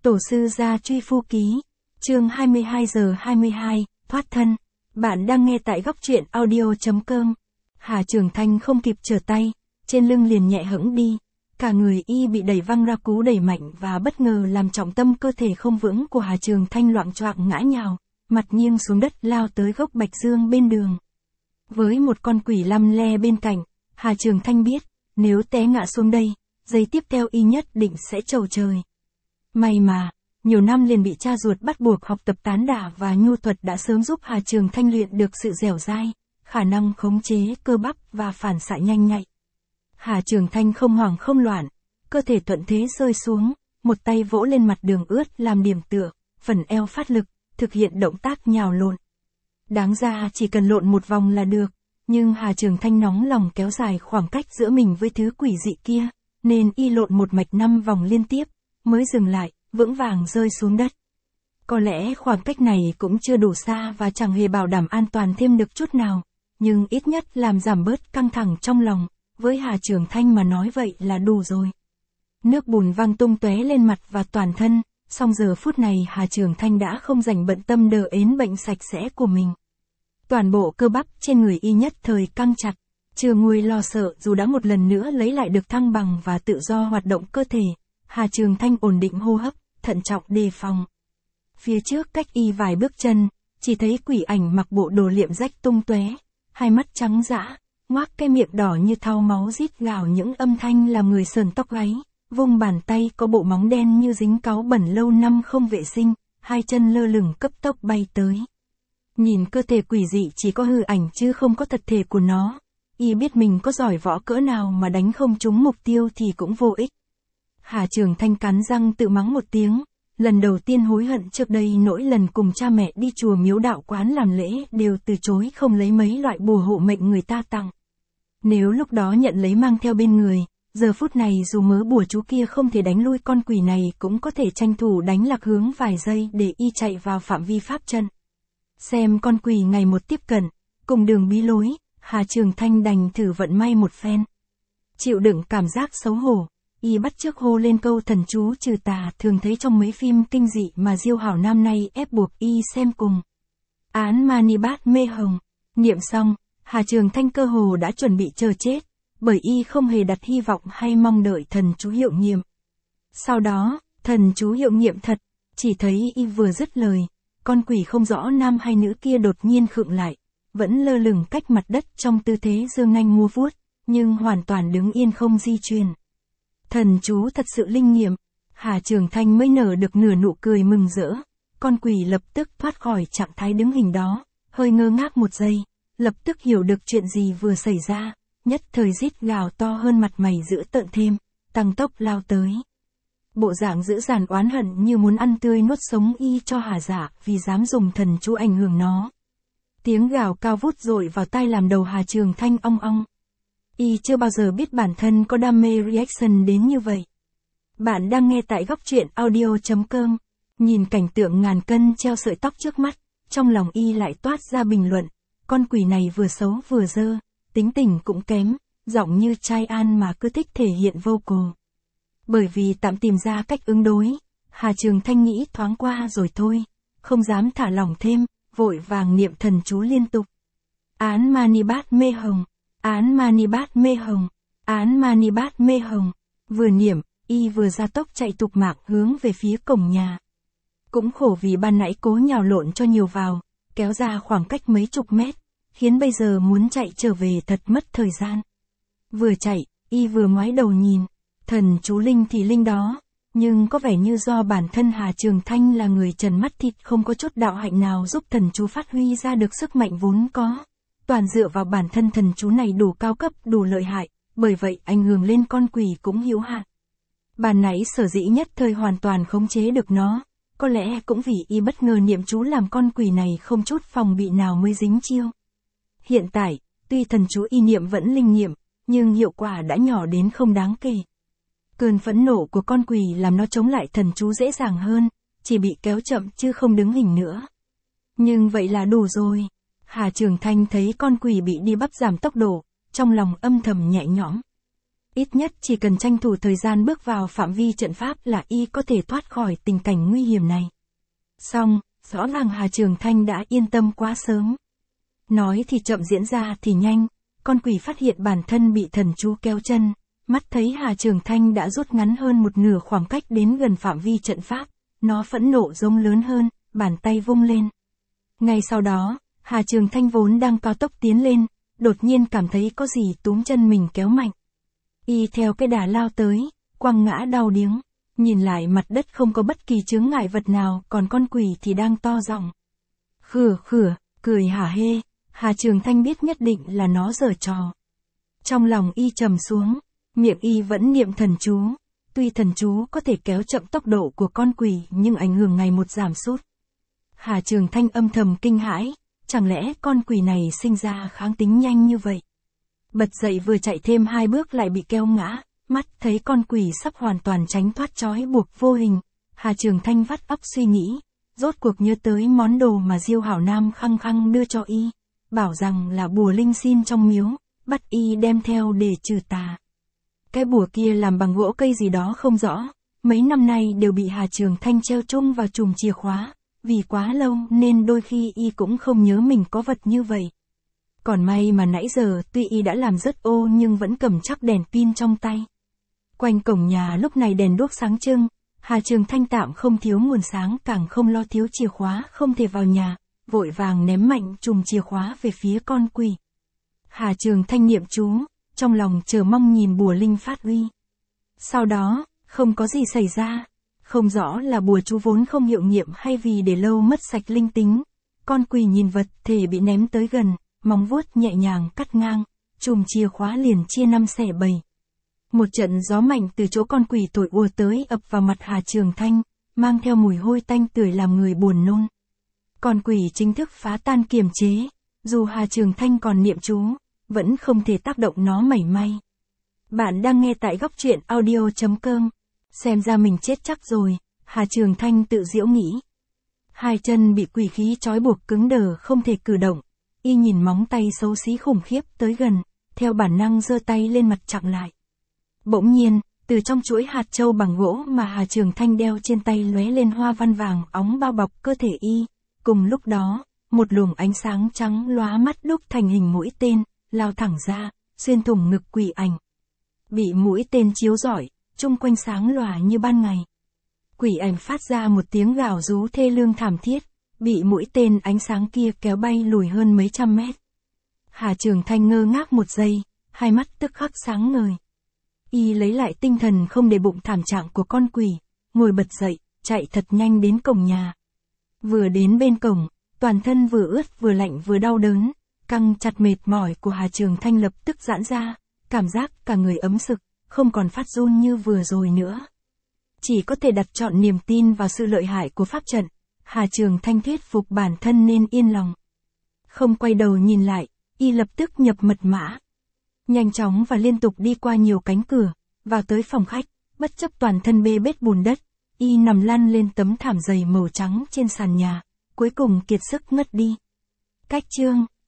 Tổ sư gia truy phu ký, chương 22 giờ 22, thoát thân. Bạn đang nghe tại góc truyện audio.com. Hà Trường Thanh không kịp trở tay, trên lưng liền nhẹ hẫng đi. Cả người y bị đẩy văng ra, cú đẩy mạnh và bất ngờ làm trọng tâm cơ thể không vững của Hà Trường Thanh loạng choạng ngã nhào, mặt nghiêng xuống đất lao tới gốc bạch dương bên đường. Với một con quỷ lăm le bên cạnh, Hà Trường Thanh biết, nếu té ngã xuống đây, giây tiếp theo y nhất định sẽ trầu trời. May mà, nhiều năm liền bị cha ruột bắt buộc học tập tán đả và nhu thuật đã sớm giúp Hà Trường Thanh luyện được sự dẻo dai, khả năng khống chế cơ bắp và phản xạ nhanh nhạy. Hà Trường Thanh không hoảng không loạn, cơ thể thuận thế rơi xuống, một tay vỗ lên mặt đường ướt làm điểm tựa, phần eo phát lực, thực hiện động tác nhào lộn. Đáng ra chỉ cần lộn một vòng là được, nhưng Hà Trường Thanh nóng lòng kéo dài khoảng cách giữa mình với thứ quỷ dị kia, nên y lộn một mạch 5 vòng liên tiếp, mới dừng lại, vững vàng rơi xuống đất. Có lẽ khoảng cách này cũng chưa đủ xa và chẳng hề bảo đảm an toàn thêm được chút nào, nhưng ít nhất làm giảm bớt căng thẳng trong lòng, với Hà Trường Thanh mà nói vậy là đủ rồi. Nước bùn văng tung tóe lên mặt và toàn thân, song giờ phút này Hà Trường Thanh đã không dành bận tâm đờ ến bệnh sạch sẽ của mình. Toàn bộ cơ bắp trên người y nhất thời căng chặt, chưa nguôi lo sợ dù đã một lần nữa lấy lại được thăng bằng và tự do hoạt động cơ thể. Hà Trường Thanh ổn định hô hấp, thận trọng đề phòng. Phía trước cách y vài bước chân, chỉ thấy quỷ ảnh mặc bộ đồ liệm rách tung tóe, hai mắt trắng dã, ngoác cái miệng đỏ như thau máu rít gào những âm thanh làm người sờn tóc gáy, vung bàn tay có bộ móng đen như dính cáu bẩn lâu năm không vệ sinh, hai chân lơ lửng cấp tốc bay tới. Nhìn cơ thể quỷ dị chỉ có hư ảnh chứ không có thật thể của nó, y biết mình có giỏi võ cỡ nào mà đánh không trúng mục tiêu thì cũng vô ích. Hà Trường Thanh cắn răng tự mắng một tiếng, lần đầu tiên hối hận trước đây mỗi lần cùng cha mẹ đi chùa miếu đạo quán làm lễ đều từ chối không lấy mấy loại bùa hộ mệnh người ta tặng. Nếu lúc đó nhận lấy mang theo bên người, giờ phút này dù mớ bùa chú kia không thể đánh lui con quỷ này cũng có thể tranh thủ đánh lạc hướng vài giây để y chạy vào phạm vi pháp trận. Xem con quỷ ngày một tiếp cận, cùng đường bí lối, Hà Trường Thanh đành thử vận may một phen. Chịu đựng cảm giác xấu hổ, y bắt chước hô lên câu thần chú trừ tà thường thấy trong mấy phim kinh dị mà Diêu Hảo năm nay ép buộc y xem cùng. Án Mani Bát Mê Hồng. Niệm xong, Hà Trường Thanh cơ hồ đã chuẩn bị chờ chết, bởi y không hề đặt hy vọng hay mong đợi thần chú hiệu nghiệm. Sau đó, thần chú hiệu nghiệm thật, chỉ thấy y vừa dứt lời, con quỷ không rõ nam hay nữ kia đột nhiên khựng lại, vẫn lơ lửng cách mặt đất trong tư thế giơ nanh múa vuốt, nhưng hoàn toàn đứng yên không di chuyển. Thần chú thật sự linh nghiệm, Hà Trường Thanh mới nở được nửa nụ cười mừng rỡ, con quỷ lập tức thoát khỏi trạng thái đứng hình đó, hơi ngơ ngác một giây, lập tức hiểu được chuyện gì vừa xảy ra, nhất thời rít gào to hơn mặt mày dữ tợn thêm, tăng tốc lao tới. Bộ dạng dữ dằn oán hận như muốn ăn tươi nuốt sống y cho Hà Dạ vì dám dùng thần chú ảnh hưởng nó. Tiếng gào cao vút dội vào tai làm đầu Hà Trường Thanh ong ong. Y chưa bao giờ biết bản thân có đam mê reaction đến như vậy. Bạn đang nghe tại góc truyện audio.com. Nhìn cảnh tượng ngàn cân treo sợi tóc trước mắt, trong lòng y lại toát ra bình luận. Con quỷ này vừa xấu vừa dơ, tính tình cũng kém, giọng như trai an mà cứ thích thể hiện vocal. Bởi vì tạm tìm ra cách ứng đối, Hà Trường Thanh nghĩ thoáng qua rồi thôi, không dám thả lỏng thêm, vội vàng niệm thần chú liên tục. Án Mani Bát Mê Hồng. Án Mani Bát Mê Hồng, Án Mani Bát Mê Hồng. Vừa niệm, y vừa gia tốc chạy tục mạc hướng về phía cổng nhà. Cũng khổ vì ban nãy cố nhào lộn cho nhiều vào, kéo ra khoảng cách mấy chục mét, khiến bây giờ muốn chạy trở về thật mất thời gian. Vừa chạy, y vừa ngoái đầu nhìn, thần chú linh thì linh đó, nhưng có vẻ như do bản thân Hà Trường Thanh là người trần mắt thịt không có chút đạo hạnh nào giúp thần chú phát huy ra được sức mạnh vốn có. Toàn dựa vào bản thân thần chú này đủ cao cấp, đủ lợi hại, bởi vậy ảnh hưởng lên con quỷ cũng hữu hạn. Ban nãy sở dĩ nhất thời hoàn toàn khống chế được nó, có lẽ cũng vì y bất ngờ niệm chú làm con quỷ này không chút phòng bị nào mới dính chiêu. Hiện tại, tuy thần chú y niệm vẫn linh nghiệm, nhưng hiệu quả đã nhỏ đến không đáng kể. Cơn phẫn nộ của con quỷ làm nó chống lại thần chú dễ dàng hơn, chỉ bị kéo chậm chứ không đứng hình nữa. Nhưng vậy là đủ rồi. Hà Trường Thanh thấy con quỷ bị đi bắp giảm tốc độ, trong lòng âm thầm nhẹ nhõm. Ít nhất chỉ cần tranh thủ thời gian bước vào phạm vi trận pháp là y có thể thoát khỏi tình cảnh nguy hiểm này. Xong, rõ ràng Hà Trường Thanh đã yên tâm quá sớm. Nói thì chậm diễn ra thì nhanh, con quỷ phát hiện bản thân bị thần chú kéo chân, mắt thấy Hà Trường Thanh đã rút ngắn hơn một nửa khoảng cách đến gần phạm vi trận pháp, nó phẫn nộ giống lớn hơn, bàn tay vung lên. Ngay sau đó, Hà Trường Thanh vốn đang cao tốc tiến lên, đột nhiên cảm thấy có gì túm chân mình kéo mạnh. Y theo cái đà lao tới, quăng ngã đau điếng, nhìn lại mặt đất không có bất kỳ chướng ngại vật nào, còn con quỷ thì đang to giọng. Khửa khửa, cười hả hê, Hà Trường Thanh biết nhất định là nó giở trò. Trong lòng y trầm xuống, miệng y vẫn niệm thần chú, tuy thần chú có thể kéo chậm tốc độ của con quỷ nhưng ảnh hưởng ngày một giảm sút. Hà Trường Thanh âm thầm kinh hãi, chẳng lẽ con quỷ này sinh ra kháng tính nhanh như vậy? Bật dậy vừa chạy thêm 2 bước lại bị kéo ngã, mắt thấy con quỷ sắp hoàn toàn tránh thoát trói buộc vô hình. Hà Trường Thanh vắt óc suy nghĩ, rốt cuộc nhớ tới món đồ mà Diêu Hảo Nam khăng khăng đưa cho y, bảo rằng là bùa linh xin trong miếu, bắt y đem theo để trừ tà. Cái bùa kia làm bằng gỗ cây gì đó không rõ, mấy năm nay đều bị Hà Trường Thanh treo chung vào chùm chìa khóa, vì quá lâu nên đôi khi y cũng không nhớ mình có vật như vậy. Còn may mà nãy giờ tuy y đã làm rớt ô nhưng vẫn cầm chắc đèn pin trong tay. Quanh cổng nhà lúc này đèn đuốc sáng trưng, Hà Trường Thanh tạm không thiếu nguồn sáng, càng không lo thiếu chìa khóa không thể vào nhà, vội vàng ném mạnh chùm chìa khóa về phía con quỷ. Hà Trường Thanh niệm chú, trong lòng chờ mong nhìn bùa linh phát uy. Sau đó, không có gì xảy ra, không rõ là bùa chú vốn không hiệu nghiệm hay vì để lâu mất sạch linh tính. Con quỷ nhìn vật thể bị ném tới gần, móng vuốt nhẹ nhàng cắt ngang, chùm chìa khóa liền chia 5 xẻ 7. Một trận gió mạnh từ chỗ con quỷ thổi ùa tới ập vào mặt Hà Trường Thanh, mang theo mùi hôi tanh tưởi làm người buồn nôn. Con quỷ chính thức phá tan kiềm chế, dù Hà Trường Thanh còn niệm chú, vẫn không thể tác động nó mảy may. Bạn đang nghe tại góc truyện audio.com. Xem ra mình chết chắc rồi, Hà Trường Thanh tự giễu nghĩ. 2 chân bị quỷ khí trói buộc cứng đờ không thể cử động, y nhìn móng tay xấu xí khủng khiếp tới gần, theo bản năng giơ tay lên mặt chặn lại. Bỗng nhiên, từ trong chuỗi hạt châu bằng gỗ mà Hà Trường Thanh đeo trên tay lóe lên hoa văn vàng óng bao bọc cơ thể y, cùng lúc đó, một luồng ánh sáng trắng lóa mắt đúc thành hình mũi tên, lao thẳng ra, xuyên thủng ngực quỷ ảnh. Bị mũi tên chiếu rọi, chung quanh sáng lòa như ban ngày. Quỷ ảnh phát ra một tiếng gào rú thê lương thảm thiết, bị mũi tên ánh sáng kia kéo bay lùi hơn mấy trăm mét. Hà Trường Thanh ngơ ngác một giây, hai mắt tức khắc sáng ngời. Y lấy lại tinh thần không để bụng thảm trạng của con quỷ, ngồi bật dậy, chạy thật nhanh đến cổng nhà. Vừa đến bên cổng, toàn thân vừa ướt vừa lạnh vừa đau đớn, căng chặt mệt mỏi của Hà Trường Thanh lập tức giãn ra, cảm giác cả người ấm sực, không còn phát run như vừa rồi nữa. Chỉ có thể đặt trọn niềm tin vào sự lợi hại của pháp trận, Hà Trường Thanh thuyết phục bản thân nên yên lòng. Không quay đầu nhìn lại, y lập tức nhập mật mã. Nhanh chóng và liên tục đi qua nhiều cánh cửa, vào tới phòng khách, bất chấp toàn thân bê bết bùn đất, y nằm lăn lên tấm thảm dày màu trắng trên sàn nhà, cuối cùng kiệt sức ngất đi. Cách chương